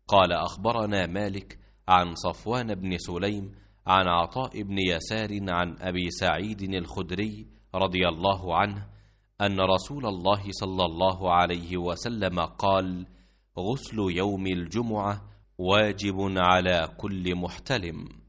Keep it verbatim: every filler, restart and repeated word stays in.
قال أخبرنا مالك عن صفوان بن سليم عن عطاء بن يسار عن أبي سعيد الخدري رضي الله عنه أن رسول الله صلى الله عليه وسلم قال: غسل يوم الجمعة واجب على كل محتلم.